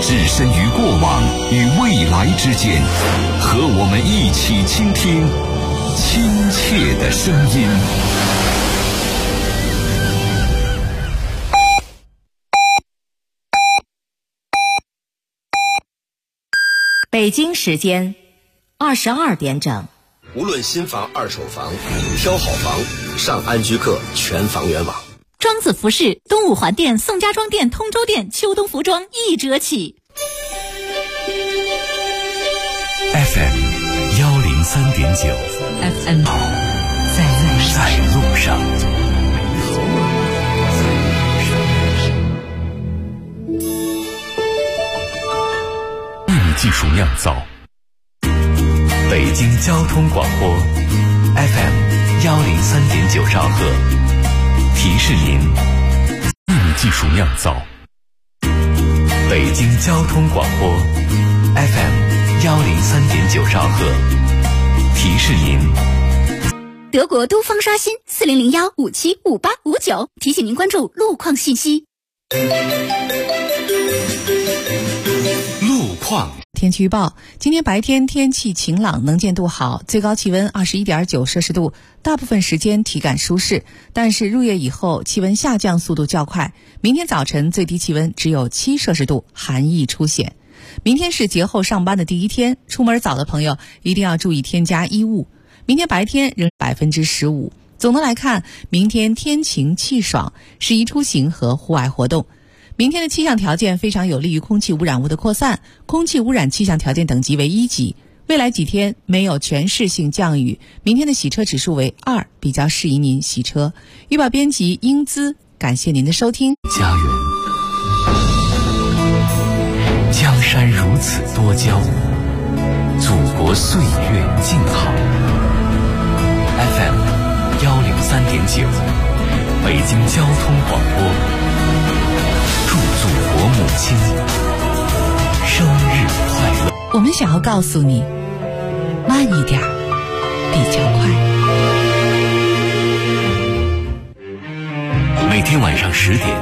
置身于过往与未来之间，和我们一起倾听亲切的声音。 北京时间22点整。 无论新房、二手房，挑好房，上安居客全房源网。 庄子服饰东五环店、宋家庄店、通州店秋冬服装1折起。 FM 103.9 FM 在路上。秘密技术酿造。北京交通广播 FM 103.9兆赫，提示您：秘密技术酿造。北京交通广播 FM 103.9兆赫，提示您： 德国都方刷新4001575859，提醒您关注路况信息。 路况。 天气预报：今天白天天气晴朗，能见度好，最高气温21.9摄氏度，大部分时间体感舒适。但是入夜以后气温下降速度较快，明天早晨最低气温只有7摄氏度，寒意初显。明天是节后上班的第一天，出门早的朋友一定要注意添加衣物。明天白天仍15%。总的来看，明天天晴气爽，适宜出行和户外活动。明天的气象条件非常有利于空气污染物的扩散，空气污染气象条件等级为1级。未来几天没有全市性降雨，明天的洗车指数为2，比较适宜您洗车。预报编辑英姿，感谢您的收听。 家园，江山如此多娇，祖国岁月静好。FM 103.9，北京交通广播。祝祖国母亲生日快乐！ 我们想要告诉你，慢一点，比较快。 每天晚上10点，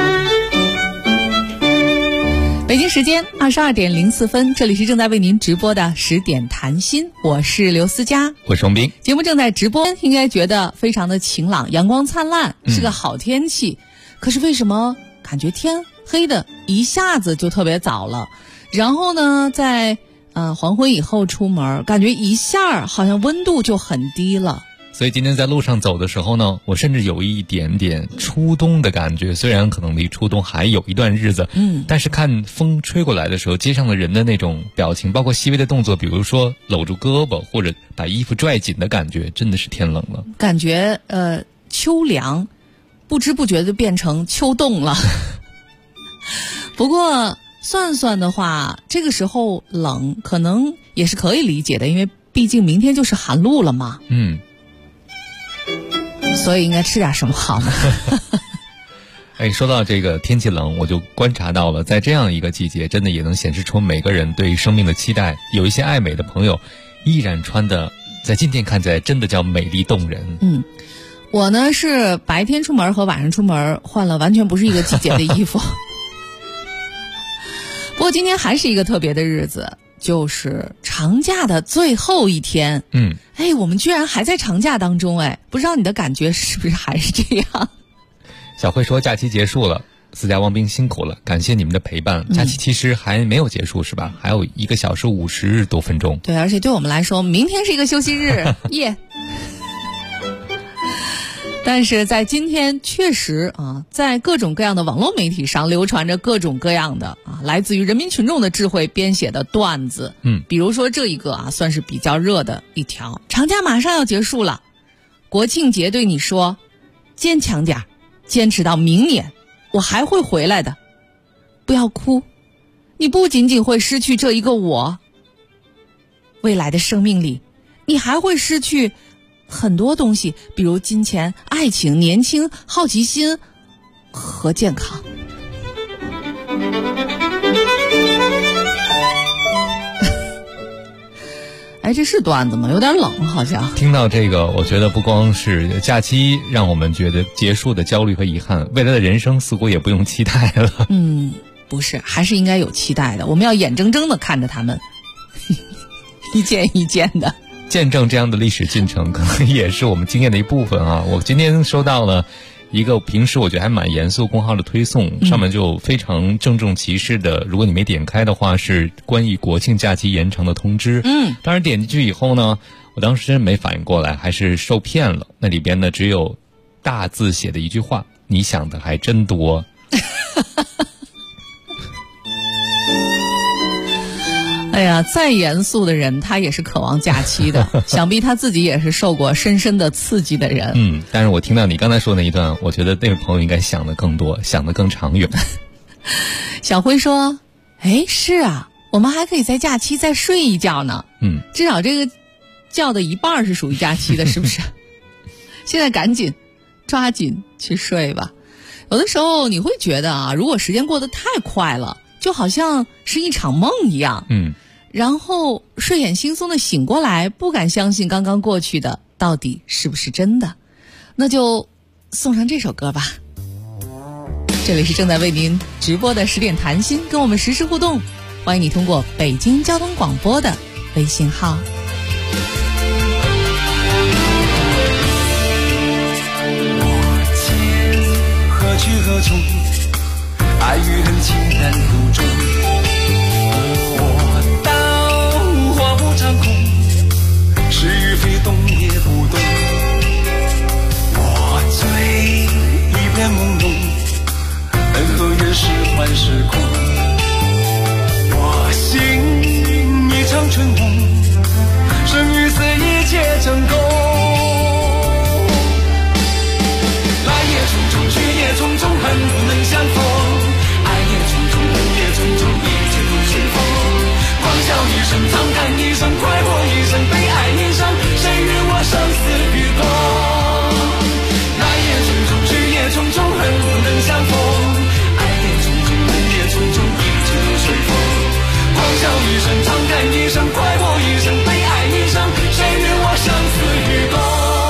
北京时间22点04分，这里是正在为您直播的10点谈心，我是刘思佳， 我是王斌。 节目正在直播，应该觉得非常的晴朗，阳光灿烂，是个好天气。可是为什么感觉天黑的一下子就特别早了？然后呢，在黄昏以后出门，感觉一下好像温度就很低了。 所以今天在路上走的时候呢，我甚至有一点点初冬的感觉，虽然可能离初冬还有一段日子，但是看风吹过来的时候，街上的人的那种表情，包括细微的动作，比如说搂住胳膊或者把衣服拽紧的感觉，真的是天冷了， 感觉秋凉不知不觉就变成秋冻了。不过算算的话，这个时候冷可能也是可以理解的，因为毕竟明天就是寒露了嘛。所以应该吃点什么好呢？ 说到这个天气冷，我就观察到了，在这样一个季节，真的也能显示出每个人对生命的期待。有一些爱美的朋友依然穿的，在今天看起来真的叫美丽动人。 我呢是白天出门和晚上出门换了完全不是一个季节的衣服。不过今天还是一个特别的日子，就是长假的最后一天。我们居然还在长假当中，不知道你的感觉是不是还是这样？ 小慧说假期结束了，思佳、王斌辛苦了，感谢你们的陪伴。假期其实还没有结束是吧？还有1个小时50多分钟。 对，而且对我们来说，明天是一个休息日，耶。但是在今天确实在各种各样的网络媒体上流传着各种各样的来自于人民群众的智慧编写的段子。比如说这一个算是比较热的一条，长假马上要结束了，国庆节对你说，坚强点，坚持到明年，我还会回来的，不要哭，你不仅仅会失去这一个我，未来的生命里你还会失去很多东西，比如金钱、爱情、年轻、好奇心和健康。这是段子吗？有点冷好像。 听到这个，我觉得不光是假期让我们觉得结束的焦虑和遗憾，未来的人生似乎也不用期待了。 不是，还是应该有期待的，我们要眼睁睁的看着他们一件一件的见证这样的历史进程，可能也是我们经验的一部分啊。我今天收到了一个平时我觉得还蛮严肃公号的推送，上面就非常郑重其事的，如果你没点开的话，是关于国庆假期延长的通知。当然点进去以后呢，我当时真没反应过来，还是受骗了。那里边呢只有大字写的一句话：你想的还真多。 哎呀，再严肃的人他也是渴望假期的，想必他自己也是受过深深的刺激的人。 但是我听到你刚才说那一段，我觉得那位朋友应该想得更多，想得更长远。 小辉说，是啊，我们还可以在假期再睡一觉呢。至少这个觉的一半是属于假期的，是不是？现在赶紧抓紧去睡吧。有的时候你会觉得啊，如果时间过得太快了，就好像是一场梦一样。然后睡眼惺忪的醒过来，不敢相信刚刚过去的到底是不是真的。那就送上这首歌吧。这里是正在为您直播的10点谈心，跟我们实时互动，欢迎你通过北京交通广播的微信号。 何去何从？爱与恨情难独钟。我道花无常空，是与非懂也不懂。我醉一片朦胧，恩和怨是幻是空。我心一场春梦，生与死一切成功。去也匆匆，恨不能相逢；爱也匆匆，恨也匆匆，一切都随风。狂笑一声，长叹一声，快活一生，悲哀一生，谁与我生死与共？来也匆匆，去也匆匆，恨不能相逢；爱也匆匆，恨也匆匆，一切都随风。狂笑一声，长叹一声，快活一生，悲哀一生，谁与我生死与共？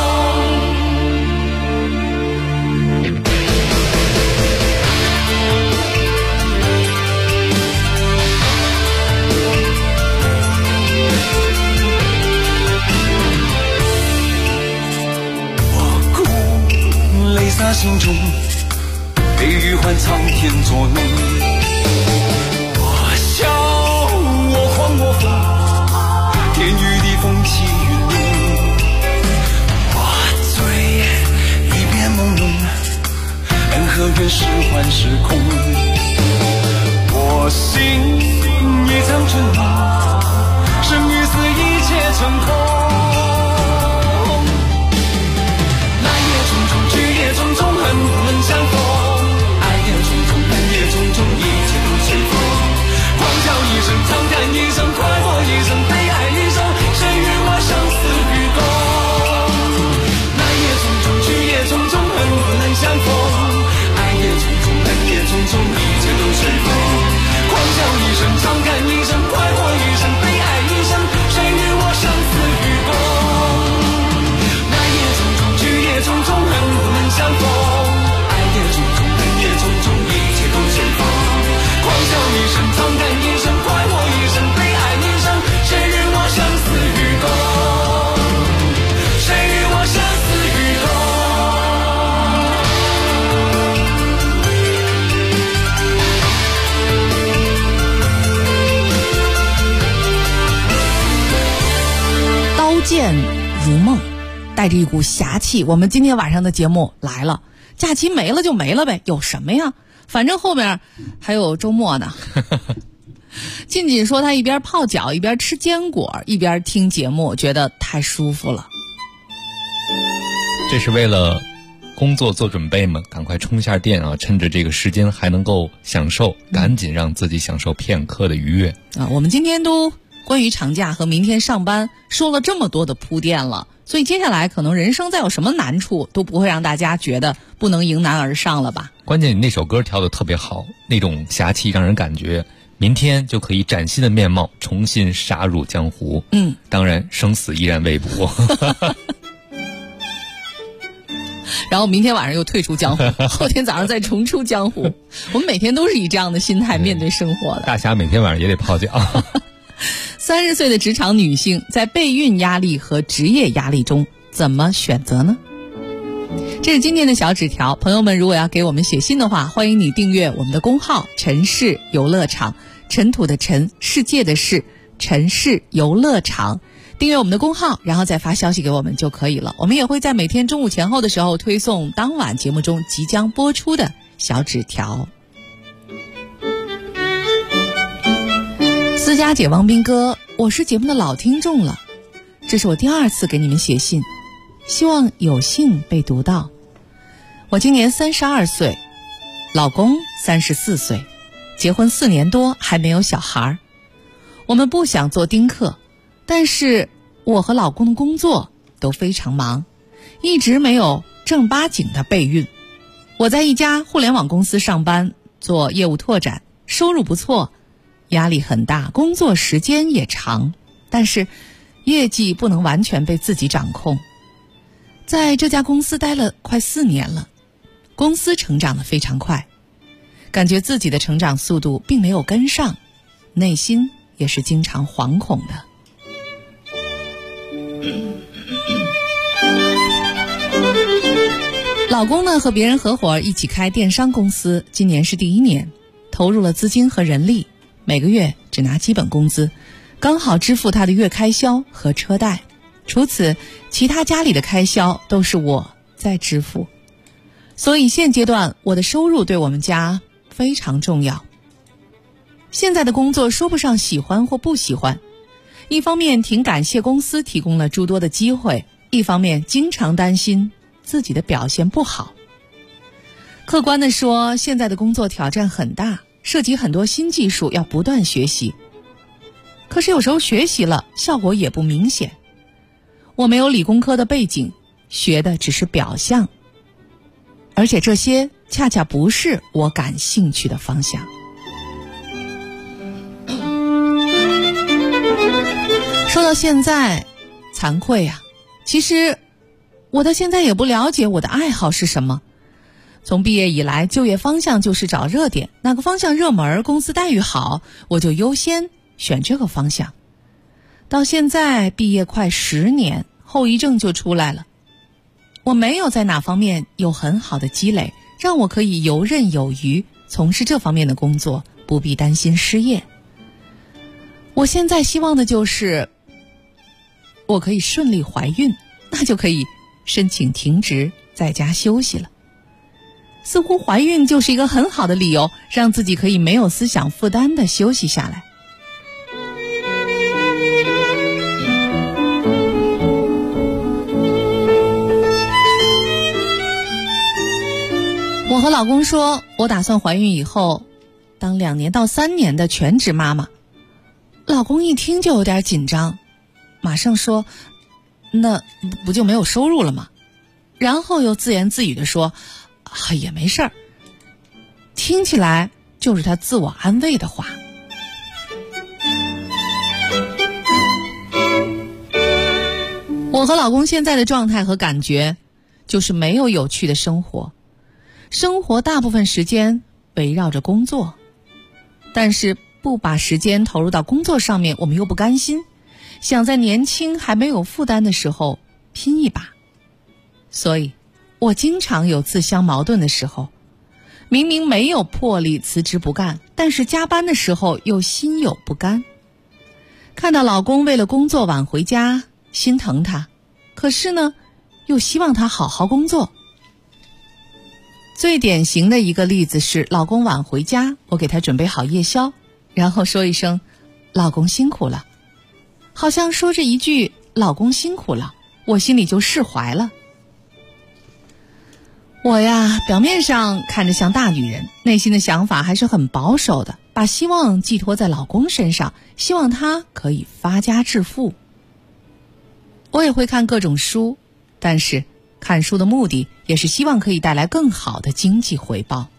洒心中，悲与欢苍天作弄。我笑，我狂，我疯，天与地风起云涌。我醉，一片朦胧，恩和怨是幻是空。我心一场春梦，生与死一切成空。匆匆，恨不能相逢；爱也匆匆，恨也匆匆，一切都随风。狂笑一声，长叹一声，快活一生，悲哀一生，谁与我生死与共？来也匆匆，去也匆匆，恨不能相逢；爱也匆匆，恨也匆匆，一切都随风。狂笑一声，长叹一声，快活一生，悲哀一生，谁与我生死与共？来也匆匆，去也匆匆，恨不能相逢，爱也匆匆，恨也匆匆，一切都随风。狂笑一声，长叹一声，快活一生，悲哀一生，谁与我生死与共？谁与我生死与共？ 刀剑如梦，带着一股侠气，我们今天晚上的节目来了。假期没了就没了呗，有什么呀？反正后面还有周末呢。静静说他一边泡脚一边吃坚果一边听节目，觉得太舒服了。 这是为了工作做准备吗？赶快充一下电啊！趁着这个时间还能够享受，赶紧让自己享受片刻的愉悦啊！我们今天都关于长假和明天上班说了这么多的铺垫了，所以接下来可能人生再有什么难处都不会让大家觉得不能迎难而上了吧。 关键你那首歌调得特别好，那种侠气让人感觉明天就可以崭新的面貌重新杀入江湖。当然生死依然未卜。 然后明天晚上又退出江湖，后天早上再重出江湖。我们每天都是以这样的心态面对生活的。 大侠每天晚上也得泡脚。 30岁的职场女性在备孕压力和职业压力中怎么选择呢？这是今天的小纸条，朋友们如果要给我们写信的话，欢迎你订阅我们的公号城市游乐场，尘土的尘，世界的世，城市游乐场。订阅我们的公号，然后再发消息给我们就可以了。我们也会在每天中午前后的时候推送当晚节目中即将播出的小纸条。私家姐王斌哥，我是节目的老听众了，这是我第2次给你们写信，希望有幸被读到。我今年32岁，老公34岁，结婚4年多还没有小孩。我们不想做丁克，但是我和老公的工作都非常忙，一直没有正八经的备孕。我在一家互联网公司上班，做业务拓展，收入不错，压力很大，工作时间也长，但是业绩不能完全被自己掌控。在这家公司待了快4年了，公司成长得非常快，感觉自己的成长速度并没有跟上，内心也是经常惶恐的。老公呢和别人合伙一起开电商公司，今年是第1年，投入了资金和人力，每个月只拿基本工资，刚好支付他的月开销和车贷，除此其他家里的开销都是我在支付。所以现阶段我的收入对我们家非常重要。现在的工作说不上喜欢或不喜欢，一方面挺感谢公司提供了诸多的机会，一方面经常担心自己的表现不好。客观地说，现在的工作挑战很大，涉及很多新技术，要不断学习。可是有时候学习了，效果也不明显。我没有理工科的背景，学的只是表象，而且这些恰恰不是我感兴趣的方向。说到现在，惭愧啊，其实我到现在也不了解我的爱好是什么。从毕业以来，就业方向就是找热点，哪个方向热门，公司待遇好，我就优先选这个方向。到现在毕业快10年，后遗症就出来了。我没有在哪方面有很好的积累，让我可以游刃有余从事这方面的工作，不必担心失业。我现在希望的就是我可以顺利怀孕，那就可以申请停职在家休息了。似乎怀孕就是一个很好的理由，让自己可以没有思想负担地休息下来。我和老公说，我打算怀孕以后当2年到3年的全职妈妈。老公一听就有点紧张，马上说，那不就没有收入了吗？然后又自言自语地说，也没事儿。听起来就是他自我安慰的话。我和老公现在的状态和感觉就是没有有趣的生活，生活大部分时间围绕着工作，但是不把时间投入到工作上面，我们又不甘心，想在年轻还没有负担的时候拼一把。所以我经常有自相矛盾的时候，明明没有魄力辞职不干，但是加班的时候又心有不甘。看到老公为了工作晚回家，心疼他，可是呢又希望他好好工作。最典型的一个例子是，老公晚回家，我给他准备好夜宵，然后说一声老公辛苦了，好像说这一句老公辛苦了，我心里就释怀了。我呀，表面上看着像大女人，内心的想法还是很保守的，把希望寄托在老公身上，希望他可以发家致富。我也会看各种书，但是看书的目的也是希望可以带来更好的经济回报。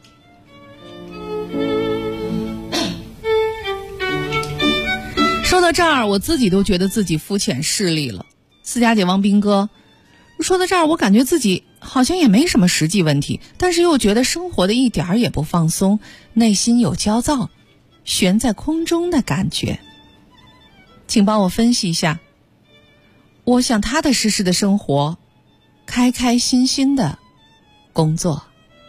说到这儿，我自己都觉得自己肤浅势利了。私家姐王斌哥，说到这儿，我感觉自己好像也没什么实际问题，但是又觉得生活的一点儿也不放松，内心有焦躁，悬在空中的感觉。请帮我分析一下。我想踏踏实实的生活，开开心心的工作。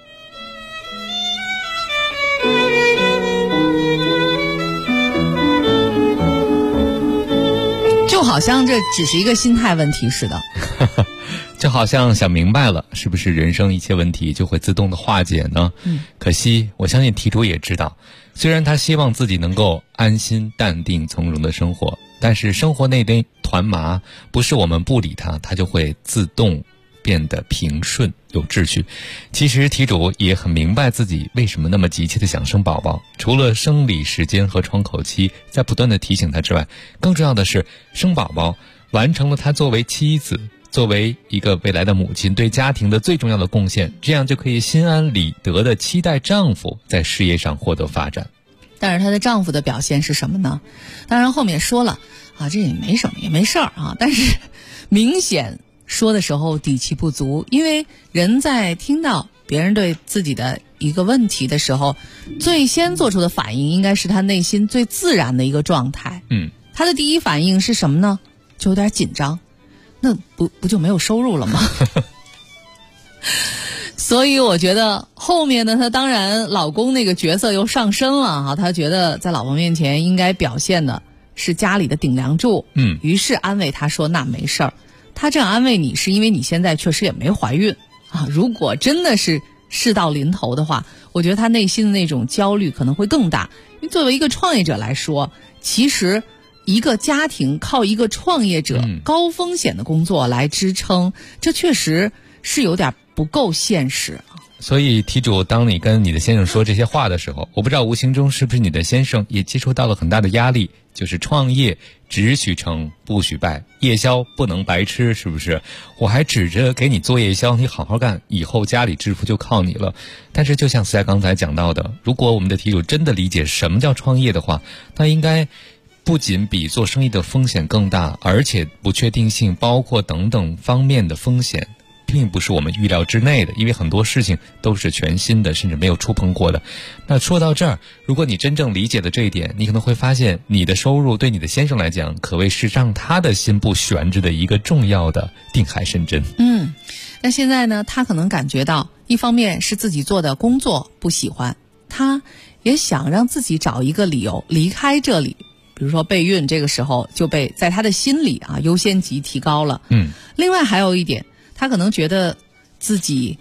就好像这只是一个心态问题似的。 就好像想明白了，是不是人生一切问题就会自动的化解呢？可惜我相信题主也知道，虽然他希望自己能够安心淡定从容的生活，但是生活那堆团麻不是我们不理它，它就会自动变得平顺有秩序。其实题主也很明白自己为什么那么急切的想生宝宝，除了生理时间和窗口期在不断的提醒他之外，更重要的是生宝宝完成了他作为妻子作为一个未来的母亲对家庭的最重要的贡献，这样就可以心安理得的期待丈夫在事业上获得发展。 但是她的丈夫的表现是什么呢？当然后面说了啊，这也没什么也没事儿啊，但是明显说的时候底气不足，因为人在听到别人对自己的一个问题的时候，最先做出的反应应该是他内心最自然的一个状态。他的第一反应是什么呢？就有点紧张，那不就没有收入了吗？所以我觉得后面呢，她当然老公那个角色又上升了哈，她觉得在老婆面前应该表现的是家里的顶梁柱，于是安慰她说那没事儿。她这样安慰你是因为你现在确实也没怀孕啊，如果真的是事到临头的话，我觉得她内心的那种焦虑可能会更大。因为作为一个创业者来说，其实一个家庭靠一个创业者高风险的工作来支撑，这确实是有点不够现实。 所以题主，当你跟你的先生说这些话的时候，我不知道无形中是不是你的先生也接触到了很大的压力，就是创业只许成不许败，夜宵不能白吃，是不是？我还指着给你做夜宵，你好好干，以后家里致富就靠你了。但是就像思佳刚才讲到的，如果我们的题主真的理解什么叫创业的话，那应该不仅比做生意的风险更大，而且不确定性包括等等方面的风险并不是我们预料之内的，因为很多事情都是全新的，甚至没有触碰过的。那说到这儿，如果你真正理解了这一点，你可能会发现你的收入对你的先生来讲可谓是让他的心不悬着的一个重要的定海神针。 那现在呢，他可能感觉到一方面是自己做的工作不喜欢，他也想让自己找一个理由离开这里，比如说备孕，这个时候就被在他的心里啊优先级提高了。另外还有一点，他可能觉得自己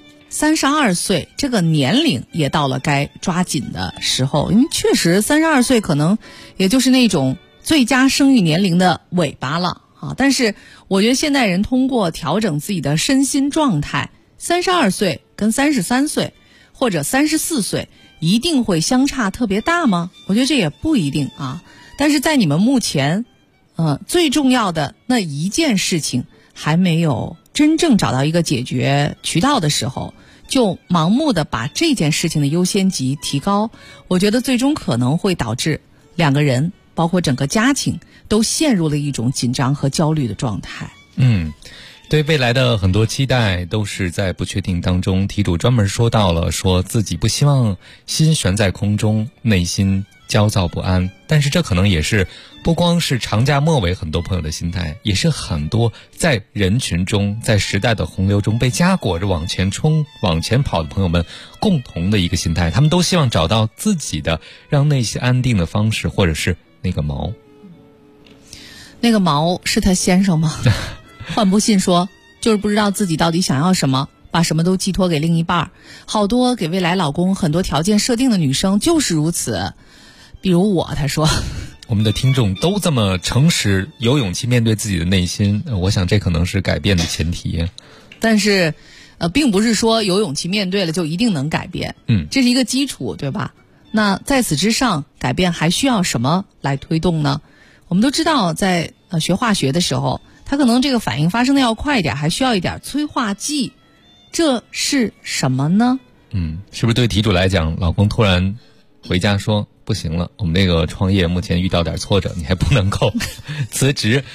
32岁这个年龄也到了该抓紧的时候，因为确实32岁可能也就是那种最佳生育年龄的尾巴了啊。但是我觉得现代人通过调整自己的身心状态，32岁跟33岁或者34岁一定会相差特别大吗？我觉得这也不一定啊。但是在你们目前最重要的那一件事情还没有真正找到一个解决渠道的时候，就盲目的把这件事情的优先级提高，我觉得最终可能会导致两个人包括整个家庭都陷入了一种紧张和焦虑的状态。 对未来的很多期待都是在不确定当中。题主专门说到了，说自己不希望心悬在空中，内心焦躁不安，但是这可能也是不光是长假末尾很多朋友的心态，也是很多在人群中在时代的洪流中被夹裹着往前冲往前跑的朋友们共同的一个心态。他们都希望找到自己的让内心安定的方式，或者是那个锚。 那个锚是他先生吗？换不信说就是不知道自己到底想要什么，把什么都寄托给另一半。好多给未来老公很多条件设定的女生就是如此，比如我，他说我们的听众都这么诚实，有勇气面对自己的内心，我想这可能是改变的前提。 但是并不是说有勇气面对了就一定能改变，这是一个基础，对吧？那在此之上，改变还需要什么来推动呢？我们都知道在学化学的时候，它可能这个反应发生的要快一点，还需要一点催化剂，这是什么呢？ 是不是对题主来讲，老公突然回家说不行了，我们这个创业目前遇到点挫折，你还不能够辞职。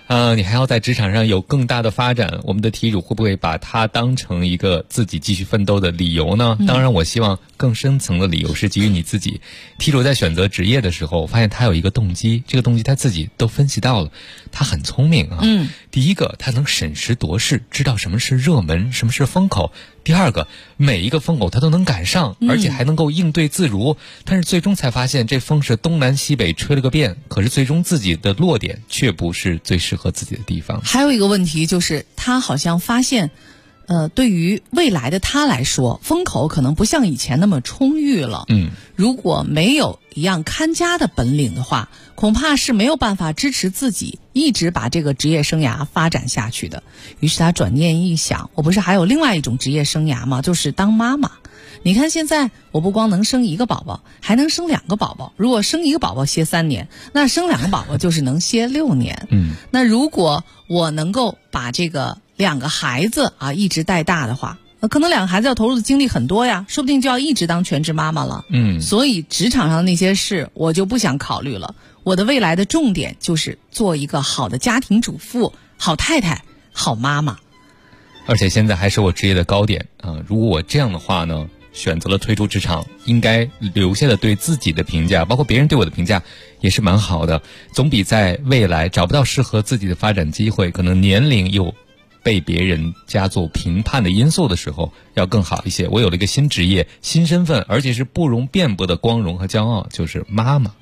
你还要在职场上有更大的发展，我们的题主会不会把它当成一个自己继续奋斗的理由呢？当然，我希望更深层的理由是基于你自己。题主在选择职业的时候，我发现他有一个动机，这个动机他自己都分析到了，他很聪明啊。第一个，他能审时度势，知道什么是热门，什么是风口。第二个，每一个风口他都能赶上，而且还能够应对自如。但是最终才发现，这风是东南西北吹了个遍，可是最终自己的落点却不是最适合自己的地方。 还有一个问题就是，他好像发现，对于未来的他来说，风口可能不像以前那么充裕了。如果没有一样看家的本领的话，恐怕是没有办法支持自己一直把这个职业生涯发展下去的。于是他转念一想，我不是还有另外一种职业生涯吗？就是当妈妈。你看现在我不光能生一个宝宝，还能生2个宝宝。如果生一个宝宝歇3年，那生2个宝宝就是能歇6年。那如果我能够把这个2个孩子一直带大的话，可能2个孩子要投入的精力很多呀，说不定就要一直当全职妈妈了。所以职场上的那些事我就不想考虑了。我的未来的重点就是做一个好的家庭主妇、好太太、好妈妈。 而且现在还是我职业的高点如果我这样的话呢，选择了退出职场，应该留下的对自己的评价，包括别人对我的评价也是蛮好的，总比在未来找不到适合自己的发展机会，可能年龄又被别人加做评判的因素的时候要更好一些。我有了一个新职业、新身份，而且是不容辩驳的光荣和骄傲，就是妈妈。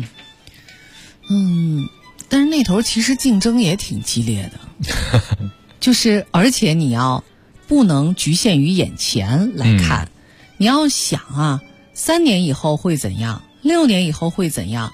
但是那头其实竞争也挺激烈的就是而且你要不能局限于眼前来看，你要想3年以后会怎样，6年以后会怎样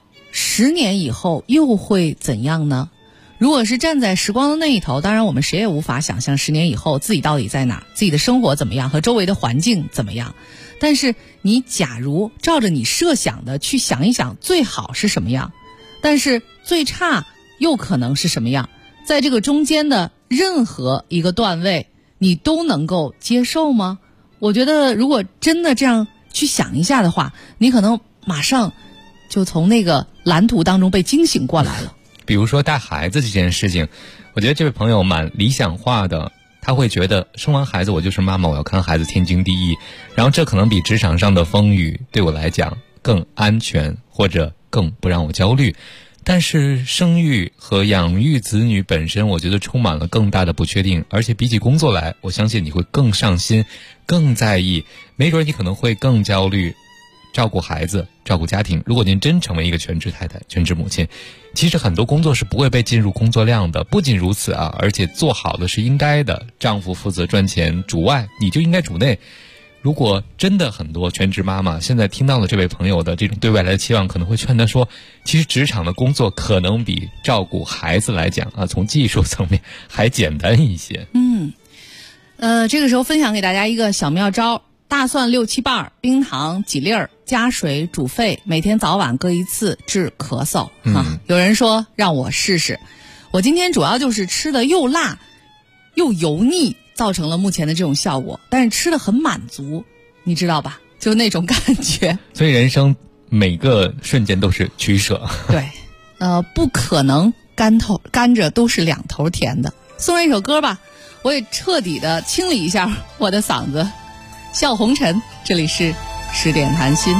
，10年以后又会怎样呢？如果是站在时光的那一头，当然我们谁也无法想象10年以后自己到底在哪，自己的生活怎么样，和周围的环境怎么样。但是你假如照着你设想的去想一想，最好是什么样，但是最差又可能是什么样，在这个中间的任何一个段位你都能够接受吗？我觉得如果真的这样去想一下的话，你可能马上就从那个蓝图当中被惊醒过来了。 比如说带孩子这件事情，我觉得这位朋友蛮理想化的，他会觉得生完孩子我就是妈妈，我要看孩子天经地义，然后这可能比职场上的风雨对我来讲更安全，或者更不让我焦虑。但是生育和养育子女本身，我觉得充满了更大的不确定，而且比起工作来，我相信你会更上心，更在意，没准你可能会更焦虑照顾孩子、照顾家庭。如果您真成为一个全职太太、全职母亲，其实很多工作是不会被进入工作量的。不仅如此而且做好的是应该的，丈夫负责赚钱主外，你就应该主内。如果真的很多全职妈妈现在听到了这位朋友的这种对未来的期望，可能会劝他说，其实职场的工作可能比照顾孩子来讲从技术层面还简单一些。 这个时候分享给大家一个小妙招，大蒜6、7瓣，冰糖几粒儿，加水煮沸，每天早晚各1次，治咳嗽。有人说让我试试，我今天主要就是吃的又辣又油腻，造成了目前的这种效果，但是吃的很满足，你知道吧？就那种感觉。 所以人生每个瞬间都是取舍。 对，不可能甘蔗都是2头甜的。送上一首歌吧，我也彻底的清理一下我的嗓子。笑红尘，这里是10点谈心。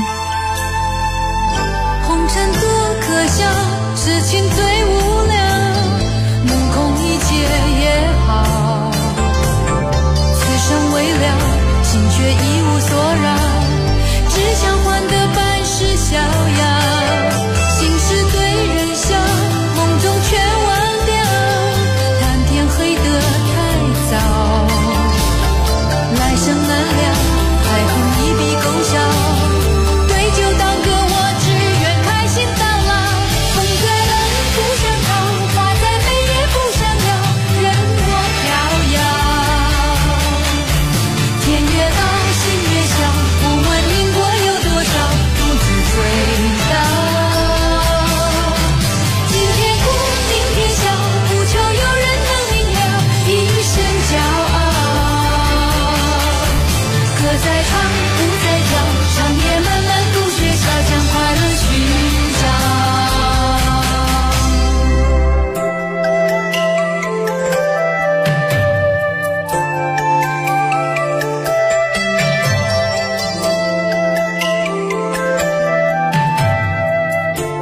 红尘多可笑，痴情最无聊，目空一切也好，此生未了，心却一无所扰，只想换得半世逍遥，心事对人笑，梦中却忘掉，谈天黑得太早，来生难料，还恨一笔勾销，对酒当歌，我只愿开心到老，风再冷不想逃，花再美也不想要，任我飘摇，天越高心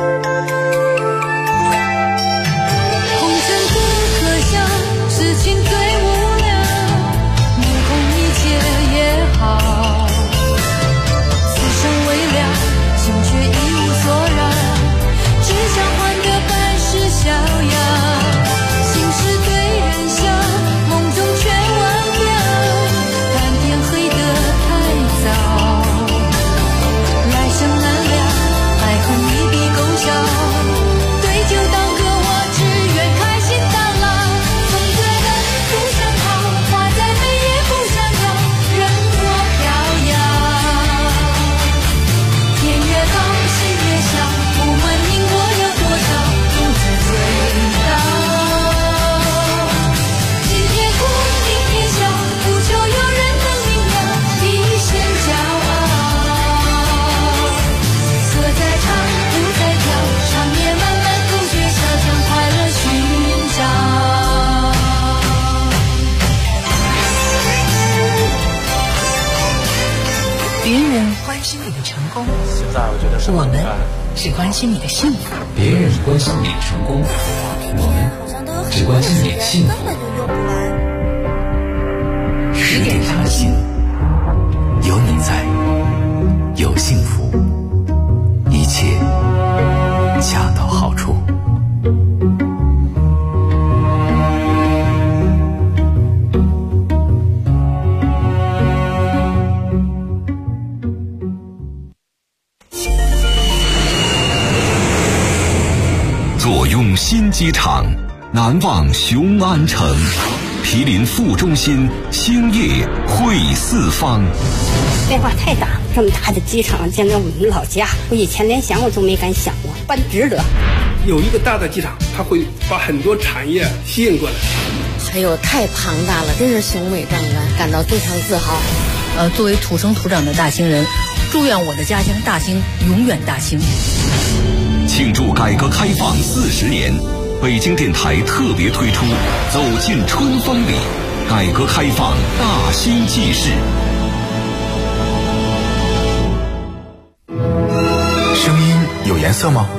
我们只关心你的幸福， 别人关心你的成功，我们只关心你的幸福。10点茶心，有你在，有幸福，一切恰到好处。 坐拥新机场，难忘雄安城，毗邻副中心，兴业汇四方。 变化太大，这么大的机场，见到我们老家，我以前连想我都没敢想过，办值得。 有一个大的机场，它会把很多产业吸引过来。 还有太庞大了，真是雄伟壮观，感到非常自豪。 作为土生土长的大兴人，祝愿我的家乡大兴永远大兴。 庆祝改革开放40年，北京电台特别推出《走进春风里》，改革开放大兴纪事。 声音有颜色吗？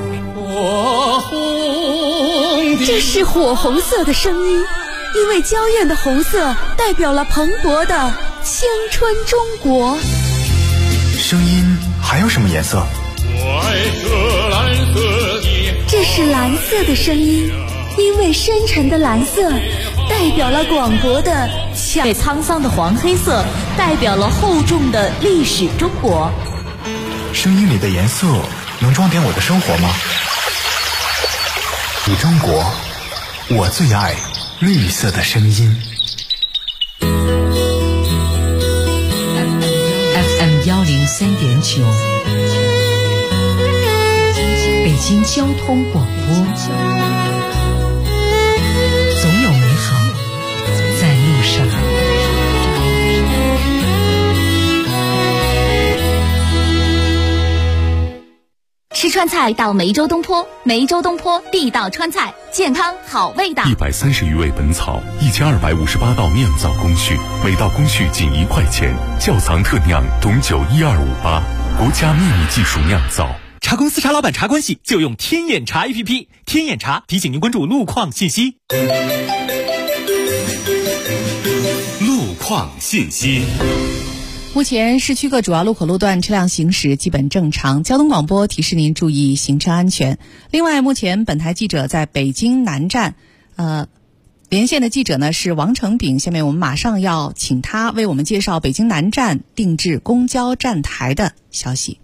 这是火红色的声音，因为娇艳的红色代表了蓬勃的青春中国。 声音还有什么颜色？ 这是蓝色的声音，因为深沉的蓝色代表了广博的被沧桑的黄黑色代表了厚重的历史中国。 声音里的颜色能装点我的生活吗？你中国，我最爱绿色的声音。 FM 103.9，北京交通广播，总有美好在路上。 吃川菜到梅州东坡，梅州东坡地道川菜，健康好味道。 130余味本草，1258道酿造工序，每道工序仅1块钱。窖藏特酿董酒12588，国家秘密技术酿造。 茶公司茶老板茶关系就用天眼茶 APP， 天眼茶提醒您关注路况信息。 路况信息。 目前市区各主要路口路段车辆行驶基本正常，交通广播提示您注意行车安全。另外，目前本台记者在北京南站，连线的记者呢是王成炳，下面我们马上要请他为我们介绍北京南站定制公交站台的消息。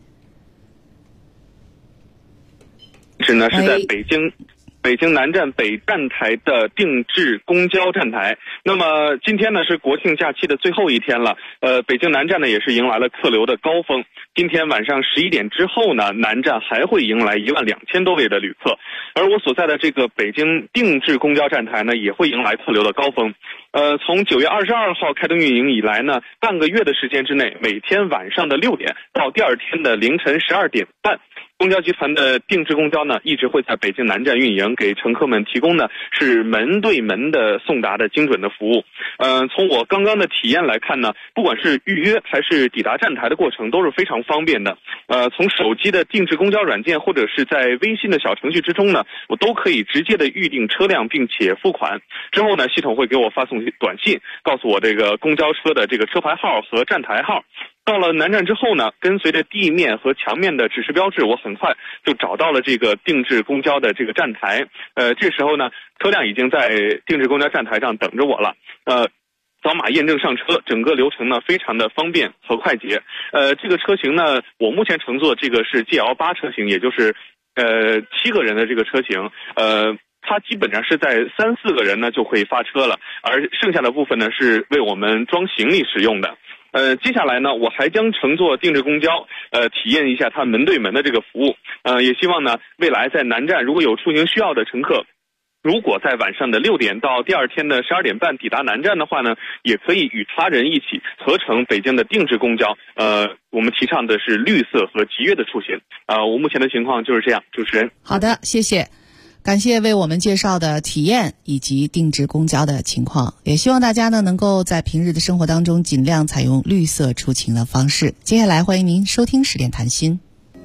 是呢，是在北京南站北站台的定制公交站台。那么今天呢是国庆假期的最后一天了，北京南站呢也是迎来了客流的高峰。今天晚上11点之后呢，南站还会迎来12000多位的旅客，而我所在的这个北京定制公交站台呢也会迎来客流的高峰。从9月22号开通运营以来呢，半个月的时间之内，每天晚上的6点到第二天的凌晨12点半。 公交集团的定制公交呢，一直会在北京南站运营，给乘客们提供的是门对门的送达的精准的服务。从我刚刚的体验来看呢，不管是预约还是抵达站台的过程都是非常方便的。从手机的定制公交软件或者是在微信的小程序之中呢，我都可以直接的预定车辆并且付款。之后呢，系统会给我发送短信，告诉我这个公交车的这个车牌号和站台号。到了南站之后呢，跟随着地面和墙面的指示标志，我很快就找到了这个定制公交的这个站台。这时候呢，车辆已经在定制公交站台上等着我了。扫码验证上车，整个流程呢非常的方便和快捷。这个车型呢，我目前乘坐这个是 GL8 车型，也就是7个人的这个车型。它基本上是在3、4个人呢就会发车了，而剩下的部分呢是为我们装行李使用的。接下来呢，我还将乘坐定制公交，体验一下它门对门的这个服务。也希望呢，未来在南站如果有出行需要的乘客，如果在晚上的6点到第二天的12点半抵达南站的话呢，也可以与他人一起合乘北京的定制公交。我们提倡的是绿色和集约的出行。我目前的情况就是这样，主持人。 好的，谢谢。感谢为我们介绍的体验以及定制公交的情况，也希望大家呢能够在平日的生活当中尽量采用绿色出行的方式。接下来欢迎您收听10点谈心。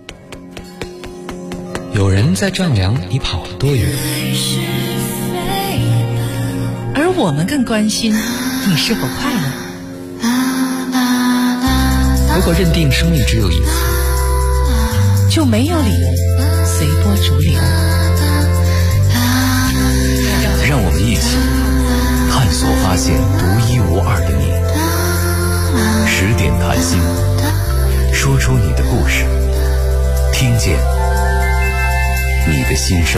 有人在丈量你跑了多远， 而我们更关心你是否快乐。 如果认定生命只有一次， 就没有理由随波逐流。 让我们一起探索发现独一无二的你。10点谈心，说出你的故事，听见你的心声。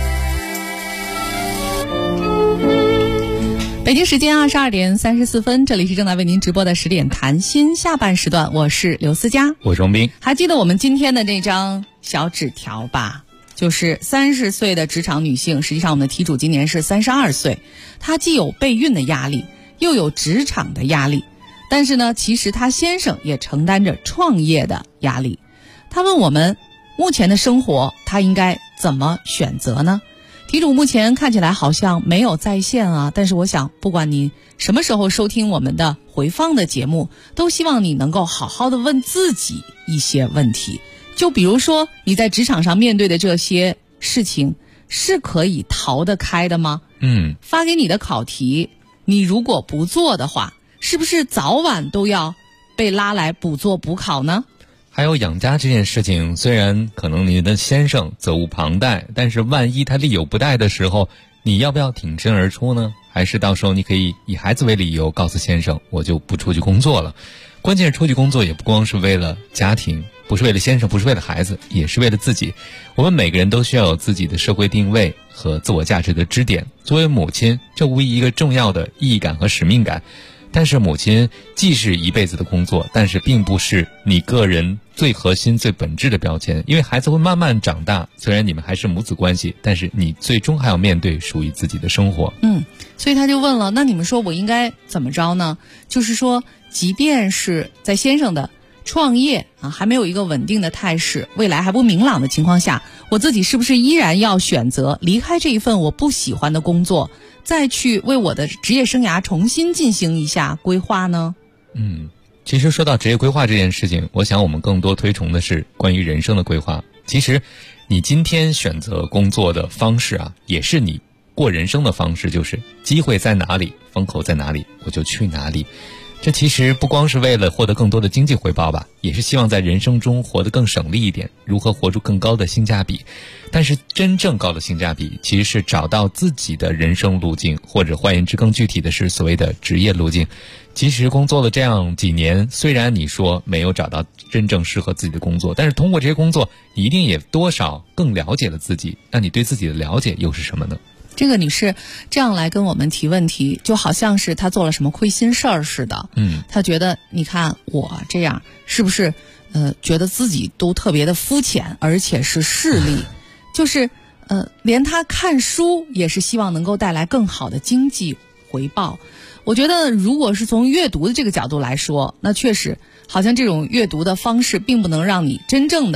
北京时间22点34分，这里是正在为您直播的10点谈心下半时段，我是刘思佳， 我是荣斌。 还记得我们今天的那张小纸条吧？就是30岁的职场女性，实际上我们的题主今年是32岁，她既有备孕的压力，又有职场的压力，但是呢，其实她先生也承担着创业的压力。她问我们，目前的生活她应该怎么选择呢？题主目前看起来好像没有在线啊，但是我想，不管你什么时候收听我们的回放的节目，都希望你能够好好的问自己一些问题。就比如说你在职场上面对的这些事情是可以逃得开的吗？发给你的考题，你如果不做的话，是不是早晚都要被拉来补做补考呢？ 还有养家这件事情，虽然可能您的先生责无旁贷，但是万一他力有不逮的时候，你要不要挺身而出呢？还是到时候你可以以孩子为理由告诉先生，我就不出去工作了。关键是出去工作也不光是为了家庭，不是为了先生，不是为了孩子，也是为了自己。我们每个人都需要有自己的社会定位和自我价值的支点。作为母亲，这无疑一个重要的意义感和使命感。但是母亲既是一辈子的工作，但是并不是你个人最核心最本质的标签。因为孩子会慢慢长大，虽然你们还是母子关系，但是你最终还要面对属于自己的生活。 所以他就问了，那你们说我应该怎么着呢？就是说，即便是在先生的创业还没有一个稳定的态势，未来还不明朗的情况下，我自己是不是依然要选择离开这一份我不喜欢的工作，再去为我的职业生涯重新进行一下规划呢？ 其实说到职业规划这件事情，我想我们更多推崇的是关于人生的规划。其实你今天选择工作的方式也是你过人生的方式，就是机会在哪里，风口在哪里，我就去哪里。这其实不光是为了获得更多的经济回报吧，也是希望在人生中活得更省力一点，如何活出更高的性价比。但是真正高的性价比其实是找到自己的人生路径，或者换言之更具体的是所谓的职业路径。其实工作了这样几年，虽然你说没有找到真正适合自己的工作，但是通过这些工作你一定也多少更了解了自己。那你对自己的了解又是什么呢？ 这个女士这样来跟我们提问题，就好像是她做了什么亏心事儿似的。她觉得你看我这样是不是觉得自己都特别的肤浅，而且是势利，就是连她看书也是希望能够带来更好的经济回报。我觉得如果是从阅读的这个角度来说，那确实好像这种阅读的方式并不能让你真正的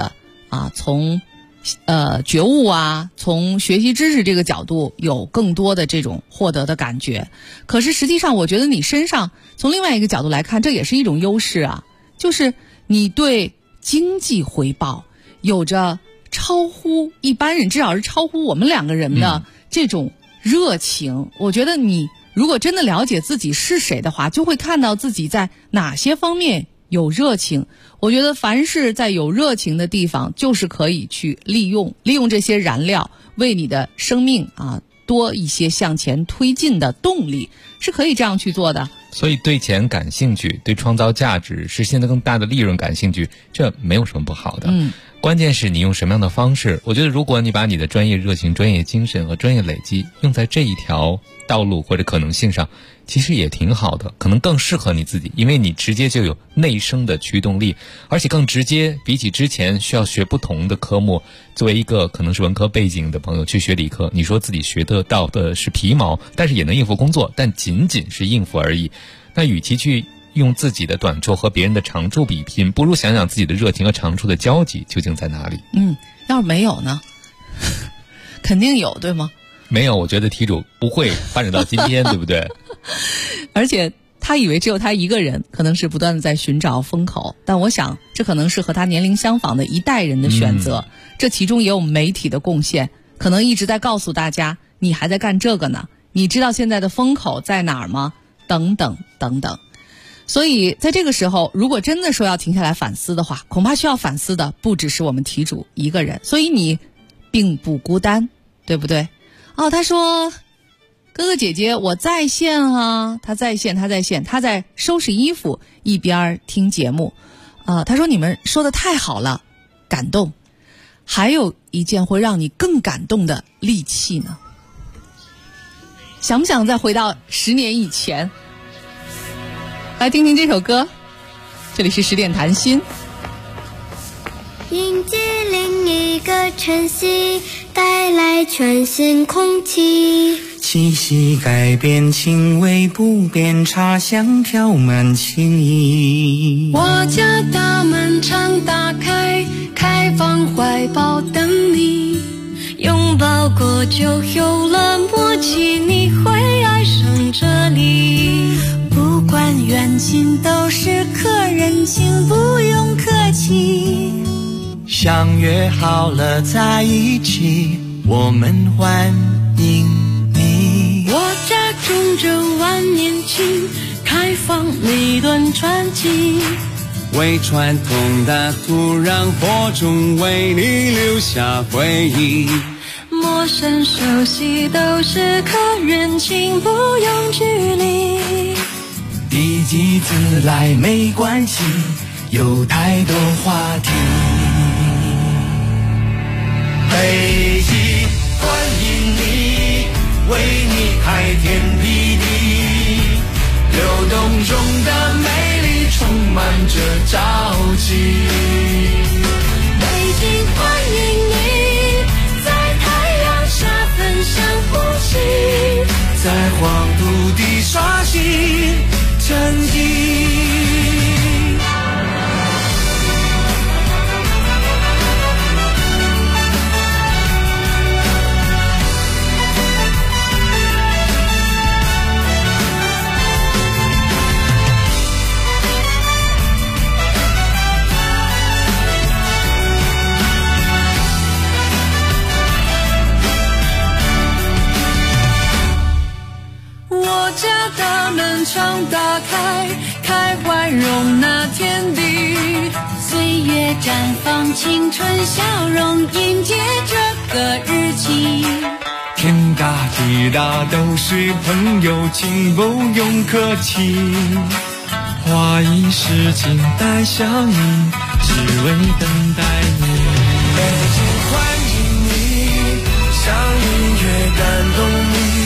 啊，从觉悟啊，从学习知识这个角度有更多的这种获得的感觉。可是实际上我觉得你身上从另外一个角度来看，这也是一种优势啊，就是你对经济回报有着超乎一般人，至少是超乎我们两个人的这种热情。我觉得你如果真的了解自己是谁的话，就会看到自己在哪些方面有热情。我觉得凡是在有热情的地方，就是可以去利用这些燃料，为你的生命啊多一些向前推进的动力，是可以这样去做的。 所以对钱感兴趣，对创造价值、实现的更大的利润感兴趣，这没有什么不好的。关键是你用什么样的方式。我觉得如果你把你的专业热情、专业精神和专业累积用在这一条道路或者可能性上，其实也挺好的，可能更适合你自己，因为你直接就有内生的驱动力，而且更直接，比起之前需要学不同的科目，作为一个可能是文科背景的朋友去学理科，你说自己学得到的是皮毛，但是也能应付工作，但仅仅是应付而已。那与其去用自己的短处和别人的长处比拼，不如想想自己的热情和长处的交集究竟在哪里。 要是没有呢？肯定有，对吗？ 没有，我觉得题主不会发展到今天，对不对？ 而且他以为只有他一个人，可能是不断的在寻找风口，但我想这可能是和他年龄相仿的一代人的选择。这其中也有媒体的贡献，可能一直在告诉大家，你还在干这个呢，你知道现在的风口在哪儿吗？等等等等。所以在这个时候，如果真的说要停下来反思的话，恐怕需要反思的不只是我们题主一个人，所以你并不孤单，对不对？他说哥哥姐姐我在线啊，他在线，他在收拾衣服一边听节目。他说你们说的太好了，感动。还有一件会让你更感动的利器呢，想不想再回到10年以前？来听听这首歌，这里是10点谈心。 迎接另一个晨曦，带来全新空气， 气息改变，情味不变，茶香飘满情意。 我家大门常打开，开放怀抱等你，拥抱过就有了默契，你会爱上这里。 不管远近都是客人，请不用客气。 相约好了在一起，我们欢迎你。 我家种着万年青，开放每段传奇， 为传统的土壤播种，为你留下回忆。 陌生熟悉都是客人，请不用距离。 第几次来没关系，有太多话题。北极欢迎你，为你开天辟地，流动中的美丽充满着朝气。 北京欢迎你，在太阳下分享呼吸， 在黄土地刷新成绩。 窗打开，开怀容纳天地， 岁月绽放青春笑容，迎接这个日期。 天大地大都是朋友，请不用客气。花一世静待相遇，只为等待你。北京欢迎你，像音乐感动你。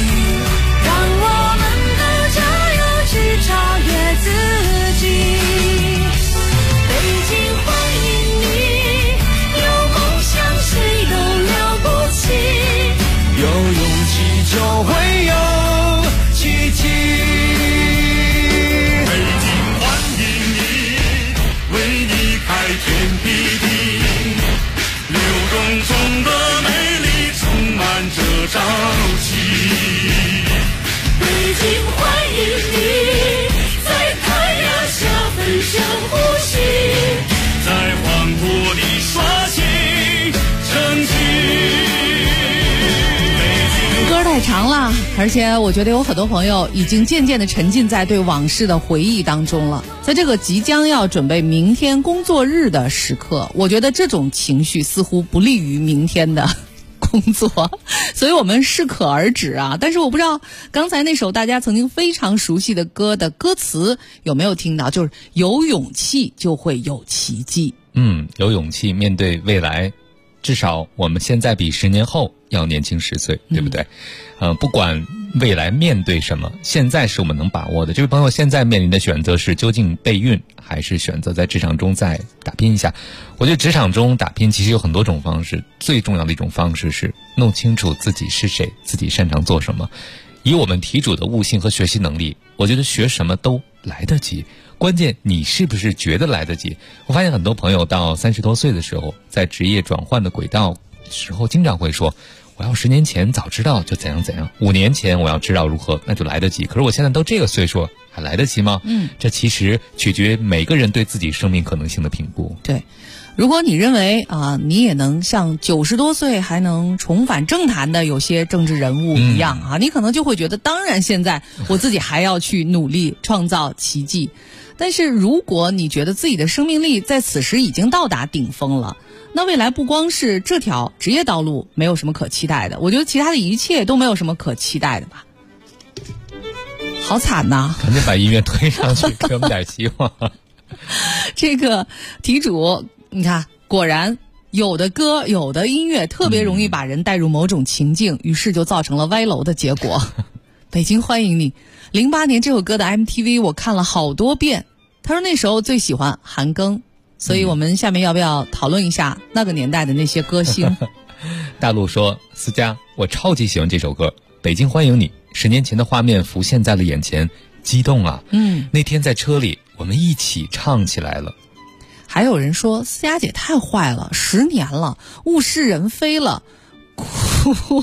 超越自己，北京欢迎你，有梦想谁都了不起， 有勇气就会有奇迹。北京欢迎你，为你开天辟地， 太长了，而且我觉得有很多朋友已经渐渐地沉浸在对往事的回忆当中了。在这个即将要准备明天工作日的时刻，我觉得这种情绪似乎不利于明天的工作，所以我们适可而止啊。但是我不知道刚才那首大家曾经非常熟悉的歌的歌词有没有听到，就是有勇气就会有奇迹。 有勇气面对未来，至少我们现在比10年后要年轻10岁，对不对？不管未来面对什么，现在是我们能把握的。这位朋友现在面临的选择是究竟备孕，还是选择在职场中再打拼一下？我觉得职场中打拼其实有很多种方式，最重要的一种方式是弄清楚自己是谁，自己擅长做什么。以我们题主的悟性和学习能力，我觉得学什么都来得及，关键你是不是觉得来得及。我发现很多朋友到30多岁的时候，在职业转换的轨道时候，经常会说，我要10年前早知道就怎样怎样，5年前我要知道如何，那就来得及。可是我现在都这个岁数，还来得及吗？这其实取决于每个人对自己生命可能性的评估。 对，如果你认为你也能像90多岁还能重返政坛的有些政治人物一样你可能就会觉得，当然现在我自己还要去努力创造奇迹。但是如果你觉得自己的生命力在此时已经到达顶峰了，那未来不光是这条职业道路没有什么可期待的，我觉得其他的一切都没有什么可期待的吧。好惨呐！ 赶紧把音乐推上去，给我们点希望。 这个题主，你看，果然有的歌有的音乐特别容易把人带入某种情境，于是就造成了歪楼的结果。北京欢迎你，08年这首歌的 MTV 我看了好多遍。他说那时候最喜欢韩庚，所以我们下面要不要讨论一下那个年代的那些歌星？ 大陆说，思佳，我超级喜欢这首歌，北京欢迎你。10年前的画面浮现在了眼前，激动啊！那天在车里我们一起唱起来了。 还有人说思佳姐太坏了，10年了，物是人非了，哭。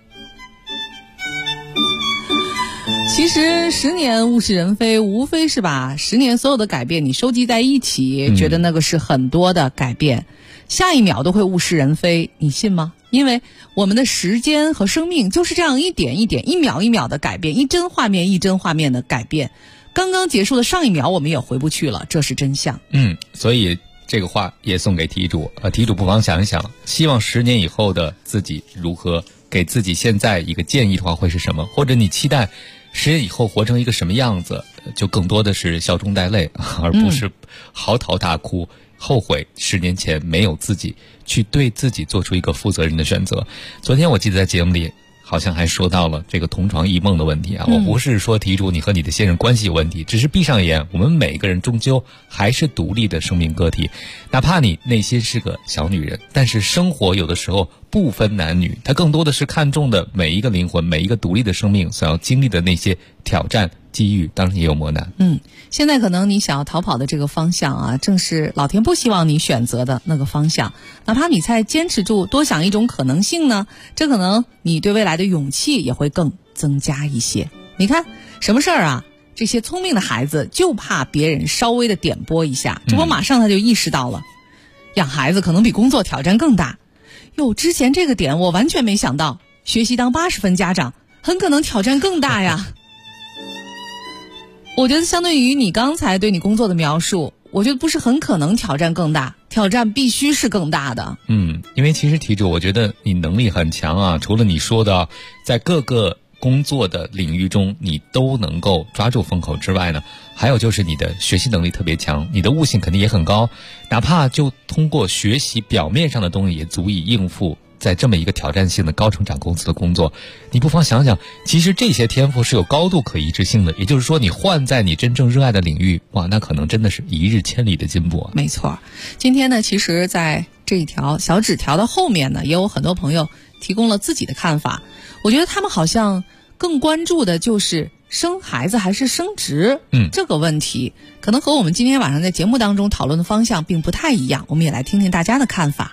其实10年物是人非，无非是把10年所有的改变你收集在一起，觉得那个是很多的改变，下一秒都会物是人非，你信吗？因为我们的时间和生命就是这样一点一点、一秒一秒的改变，一帧画面一帧画面的改变。刚刚结束的上一秒我们也回不去了，这是真相。 所以这个话也送给题主，题主不妨想一想，希望10年以后的自己如何，给自己现在一个建议的话会是什么，或者你期待10年以后活成一个什么样子，就更多的是笑中带泪，而不是嚎啕大哭，后悔10年前没有自己去对自己做出一个负责任的选择。昨天我记得在节目里好像还说到了这个同床异梦的问题我不是说题主你和你的先生关系有问题，只是闭上眼，我们每个人终究还是独立的生命个体，哪怕你内心是个小女人，但是生活有的时候不分男女，它更多的是看重的每一个灵魂，每一个独立的生命所要经历的那些挑战机遇，当然也有磨难。 现在可能你想要逃跑的这个方向正是老天不希望你选择的那个方向，哪怕你再坚持住，多想一种可能性呢，这可能你对未来的勇气也会更增加一些。你看什么事儿这些聪明的孩子就怕别人稍微的点拨一下，这不马上他就意识到了，养孩子可能比工作挑战更大。之前这个点我完全没想到，学习当80分家长很可能挑战更大呀。我觉得相对于你刚才对你工作的描述，我觉得不是很可能挑战更大，挑战必须是更大的。 因为其实题主我觉得你能力很强除了你说的在各个工作的领域中你都能够抓住风口之外呢，还有就是你的学习能力特别强，你的悟性肯定也很高，哪怕就通过学习表面上的东西也足以应付在这么一个挑战性的高成长公司的工作。你不妨想想，其实这些天赋是有高度可移植性的，也就是说你换在你真正热爱的领域，那可能真的是一日千里的进步没错。今天呢，其实在这一条小纸条的后面呢，也有很多朋友提供了自己的看法。我觉得他们好像更关注的就是生孩子还是升职这个问题，可能和我们今天晚上在节目当中讨论的方向并不太一样，我们也来听听大家的看法。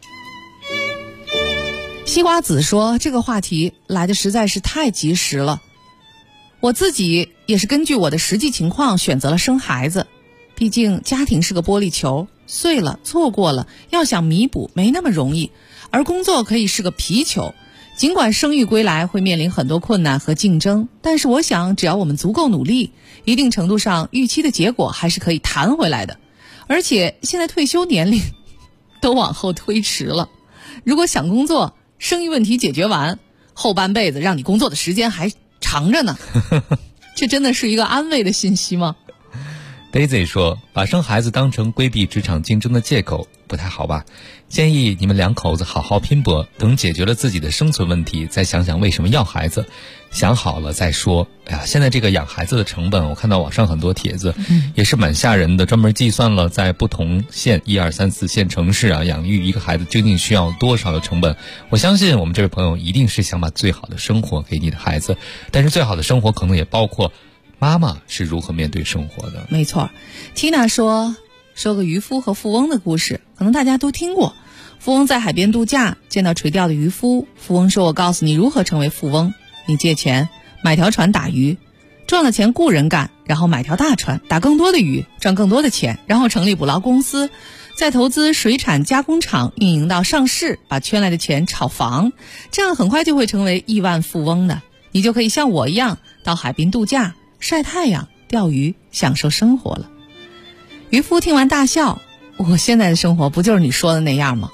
西瓜子说，这个话题来的实在是太及时了，我自己也是根据我的实际情况选择了生孩子，毕竟家庭是个玻璃球，碎了错过了要想弥补没那么容易，而工作可以是个皮球， 尽管生育归来会面临很多困难和竞争，但是我想只要我们足够努力，一定程度上预期的结果还是可以弹回来的。而且现在退休年龄都往后推迟了，如果想工作，生育问题解决完，后半辈子让你工作的时间还长着呢。这真的是一个安慰的信息吗？ Daisy 说，把生孩子当成规避职场竞争的借口不太好吧，建议你们两口子好好拼搏，等解决了自己的生存问题，再想想为什么要孩子，想好了再说。哎呀，现在这个养孩子的成本，我看到网上很多帖子也是蛮吓人的，专门计算了在不同县1、2、3、4线城市啊，养育一个孩子究竟需要多少的成本。我相信我们这位朋友一定是想把最好的生活给你的孩子，但是最好的生活可能也包括妈妈是如何面对生活的。 没错。 Tina 说个渔夫和富翁的故事，可能大家都听过。富翁在海边度假，见到垂钓的渔夫，富翁说，我告诉你如何成为富翁，你借钱买条船打鱼，赚了钱雇人干，然后买条大船打更多的鱼，赚更多的钱，然后成立捕捞公司，再投资水产加工厂，运营到上市，把圈来的钱炒房，这样很快就会成为亿万富翁的。你就可以像我一样到海边度假，晒太阳，钓鱼，享受生活了。渔夫听完大笑，我现在的生活不就是你说的那样吗？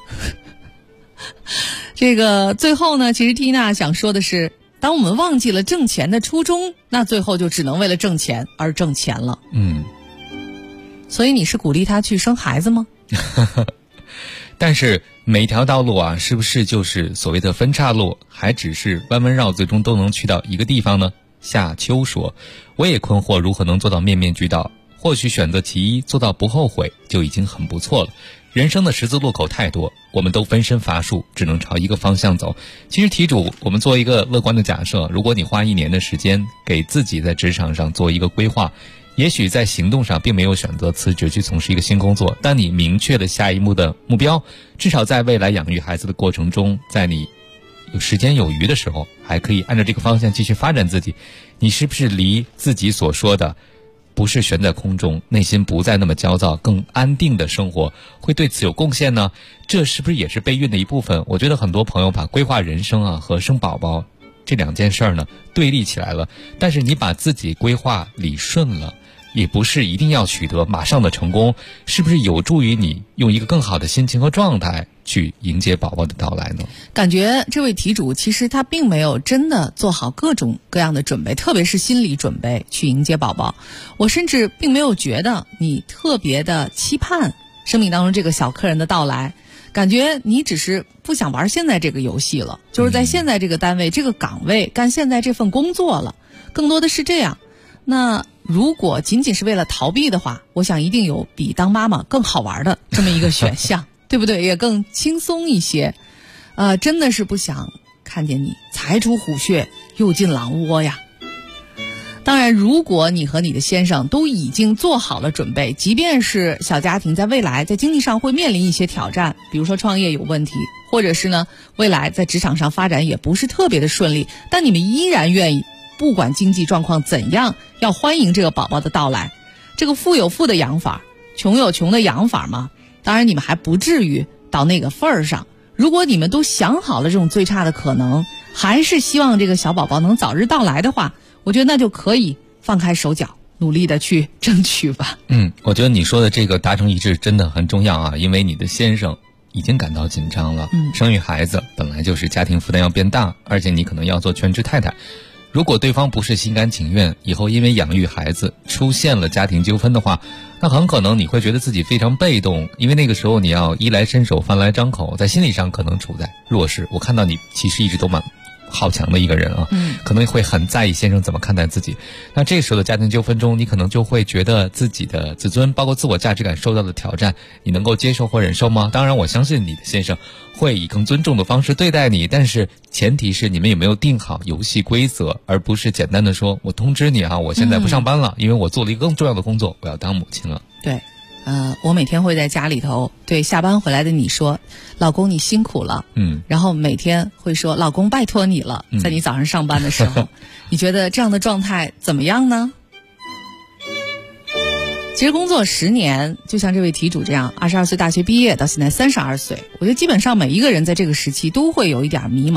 这个最后呢，其实缇娜想说的是，当我们忘记了挣钱的初衷，那最后就只能为了挣钱而挣钱了。所以你是鼓励他去生孩子吗？ 但是每一条道路啊，是不是就是所谓的分岔路，还只是弯弯绕，最终都能去到一个地方呢？夏秋说，我也困惑如何能做到面面俱到，或许选择其一，做到不后悔就已经很不错了。人生的十字路口太多，我们都分身乏术，只能朝一个方向走。其实题主，我们做一个乐观的假设，如果你花1年的时间给自己在职场上做一个规划，也许在行动上并没有选择辞职去从事一个新工作，但你明确了下一步的目标，至少在未来养育孩子的过程中，在你有时间有余的时候，还可以按照这个方向继续发展自己。你是不是离自己所说的不是悬在空中，内心不再那么焦躁，更安定的生活，会对此有贡献呢？这是不是也是备孕的一部分？我觉得很多朋友把规划人生啊和生宝宝这2件事呢对立起来了，但是你把自己规划理顺了，也不是一定要取得马上的成功，是不是有助于你用一个更好的心情和状态去迎接宝宝的到来呢？ 感觉这位题主其实他并没有真的做好各种各样的准备，特别是心理准备去迎接宝宝。我甚至并没有觉得你特别的期盼生命当中这个小客人的到来，感觉你只是不想玩现在这个游戏了，就是在现在这个单位、这个岗位干现在这份工作了，更多的是这样。那如果仅仅是为了逃避的话，我想一定有比当妈妈更好玩的这么一个选项对不对？也更轻松一些。真的是不想看见你才出虎穴又进狼窝呀。当然，如果你和你的先生都已经做好了准备，即便是小家庭在未来在经济上会面临一些挑战，比如说创业有问题，或者是呢未来在职场上发展也不是特别的顺利，但你们依然愿意不管经济状况怎样，要欢迎这个宝宝的到来。这个富有富的养法，穷有穷的养法嘛。当然你们还不至于到那个份儿上。如果你们都想好了这种最差的可能，还是希望这个小宝宝能早日到来的话，我觉得那就可以放开手脚，努力的去争取吧。 我觉得你说的这个达成一致真的很重要啊，因为你的先生已经感到紧张了。生育孩子本来就是家庭负担要变大，而且你可能要做全职太太。如果对方不是心甘情愿，以后因为养育孩子出现了家庭纠纷的话，那很可能你会觉得自己非常被动，因为那个时候你要衣来伸手饭来张口，在心理上可能处在弱势。我看到你其实一直都蛮好强的一个人啊，可能会很在意先生怎么看待自己。那这个时候的家庭纠纷中，你可能就会觉得自己的自尊包括自我价值感受到的挑战，你能够接受或忍受吗？当然我相信你的先生会以更尊重的方式对待你，但是前提是你们有没有定好游戏规则，而不是简单的说我通知你啊，我现在不上班了，因为我做了一个更重要的工作，我要当母亲了。 对，我每天会在家里头对下班回来的你说，老公你辛苦了。然后每天会说，老公拜托你了，在你早上上班的时候。你觉得这样的状态怎么样呢？其实工作10年，就像这位题主这样，22岁大学毕业到现在32岁，我觉得基本上每一个人在这个时期都会有一点迷茫，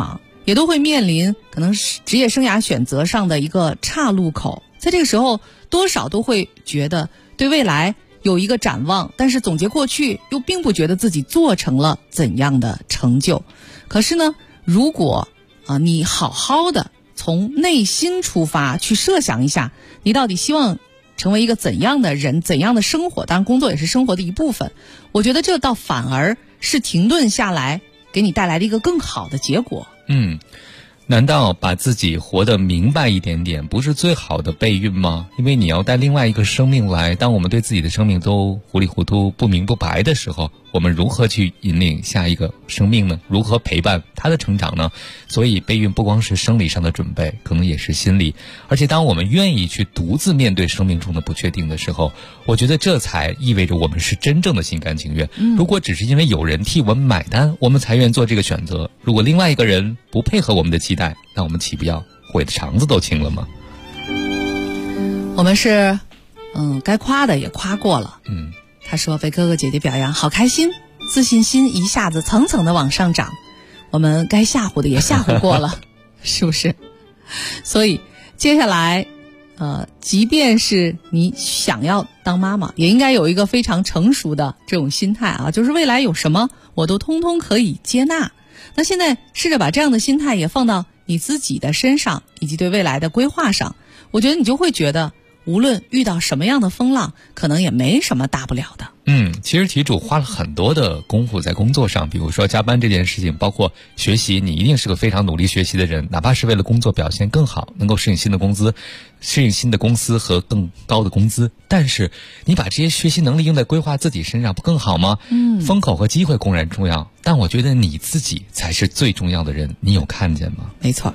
也都会面临可能是职业生涯选择上的一个岔路口。在这个时候，多少都会觉得对未来有一个展望，但是总结过去又并不觉得自己做成了怎样的成就。可是呢，如果你好好的从内心出发去设想一下，你到底希望成为一个怎样的人，怎样的生活，当然工作也是生活的一部分，我觉得这倒反而是停顿下来给你带来的一个更好的结果。 难道把自己活得明白一点点不是最好的备孕吗？因为你要带另外一个生命来，当我们对自己的生命都糊里糊涂不明不白的时候，我们如何去引领下一个生命呢？如何陪伴他的成长呢？所以备孕不光是生理上的准备，可能也是心理。而且当我们愿意去独自面对生命中的不确定的时候，我觉得这才意味着我们是真正的心甘情愿。如果只是因为有人替我们买单，我们才愿做这个选择，如果另外一个人不配合我们的期待，那我们岂不要悔得肠子都青了吗？ 我们是该夸的也夸过了。他说被哥哥姐姐表扬好开心，自信心一下子层层的往上涨。我们该吓唬的也吓唬过了是不是？所以接下来即便是你想要当妈妈，也应该有一个非常成熟的这种心态啊，就是未来有什么我都通通可以接纳。那现在试着把这样的心态也放到你自己的身上，以及对未来的规划上，我觉得你就会觉得无论遇到什么样的风浪，可能也没什么大不了的。 其实题主花了很多的功夫在工作上，比如说加班这件事情，包括学习，你一定是个非常努力学习的人，哪怕是为了工作表现更好，能够适应新的工资，适应新的公司和更高的工资。但是你把这些学习能力用在规划自己身上，不更好吗？风口和机会固然重要，但我觉得你自己才是最重要的人，你有看见吗？ 没错。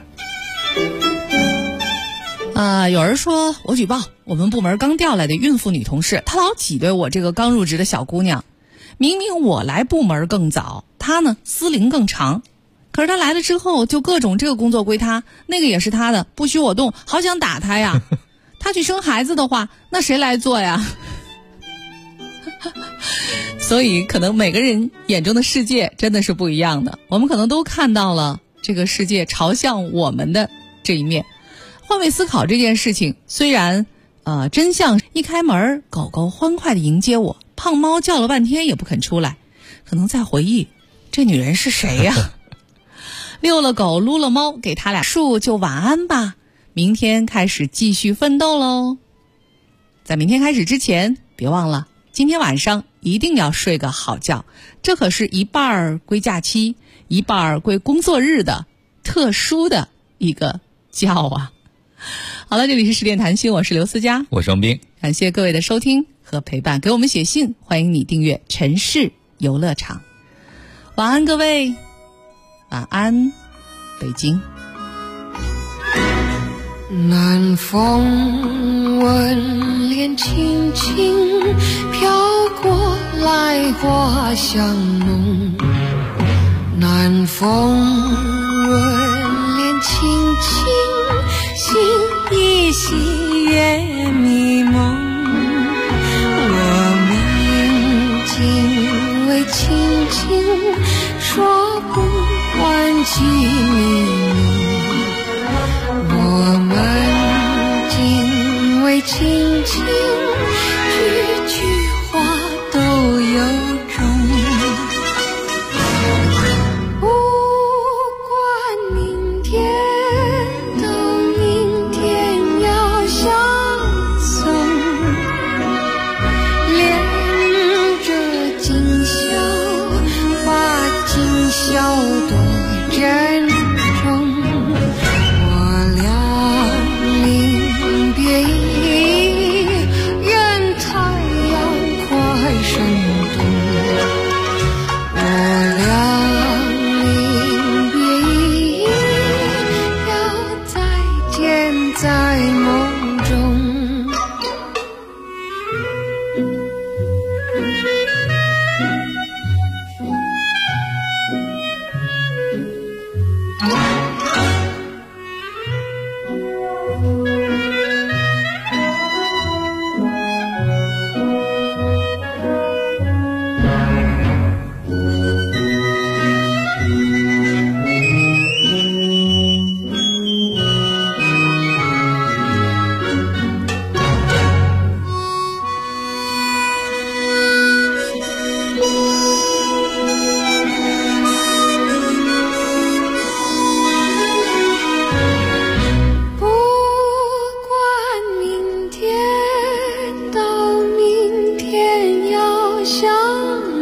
有人说我举报我们部门刚调来的孕妇女同事，她老挤兑我这个刚入职的小姑娘。明明我来部门更早，她呢司龄更长，可是她来了之后就各种这个工作归她，那个也是她的，不许我动，好想打她呀。她去生孩子的话，那谁来做呀？所以可能每个人眼中的世界真的是不一样的，我们可能都看到了这个世界朝向我们的这一面。换位思考这件事情，虽然真相一开门，狗狗欢快地迎接我，胖猫叫了半天也不肯出来，可能在回忆这女人是谁呀？遛了狗撸了猫，给他俩树就晚安吧，明天开始继续奋斗喽。在明天开始之前，别忘了今天晚上一定要睡个好觉，这可是一半归假期，一半归工作日的特殊的一个觉啊。好了，这里是十点谈心，我是刘思佳， 我是王斌， 感谢各位的收听和陪伴，给我们写信，欢迎你订阅城市游乐场。晚安各位，晚安北京。 南风吻脸轻轻飘过来，花香浓。南风吻脸轻轻，心依稀月迷蒙。我们仅为轻轻说不完几迷浓，我们仅为轻轻句句话都有种。不管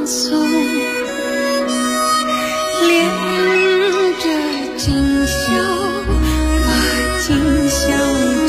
放松。